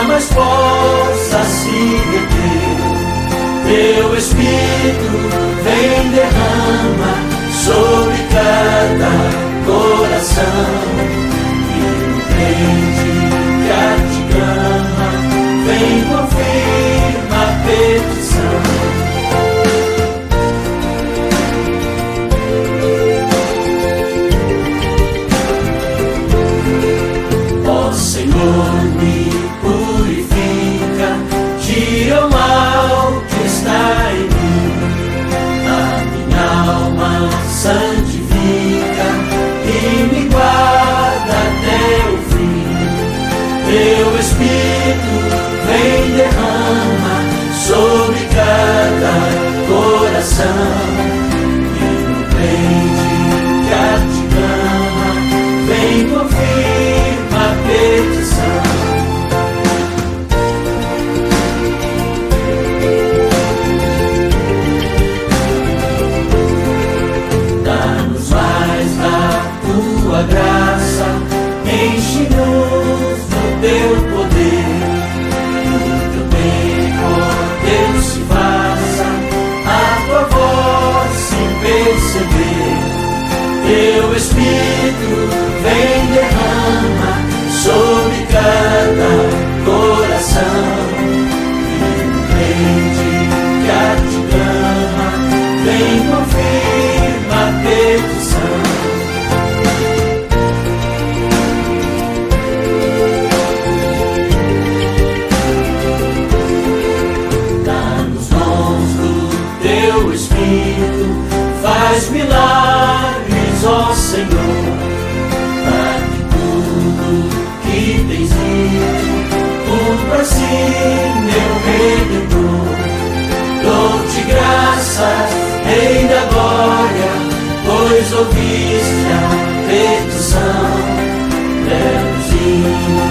jamais possa se deter. Teu Espírito vem, derrama sobre cada coração. E no crente que a ti clama, vem, confirma a petição. Ó Senhor, me purifica, tira o mal que está em mim. A minha alma santifica e me guarda até o fim. Teu Espírito vem, derrama sobre cada coração. E no crente que a ti clama, vem, confirma a petição. Dá-nos mais da tua graça, enche-nos do teu poder. O teu bem, ó Deus, se faça a tua voz sem perceber. Teu Espírito vem, derrama sobre cada coração. E no crente que a ti clama, vem, confirma a petição. Dá-nos dons do teu Espírito, faz milagres, ó Senhor, para que tudo que tens dito cumpra assim, meu Redentor. Dou-te graças, Rei da glória, pois ouviste a petição. Leves hinos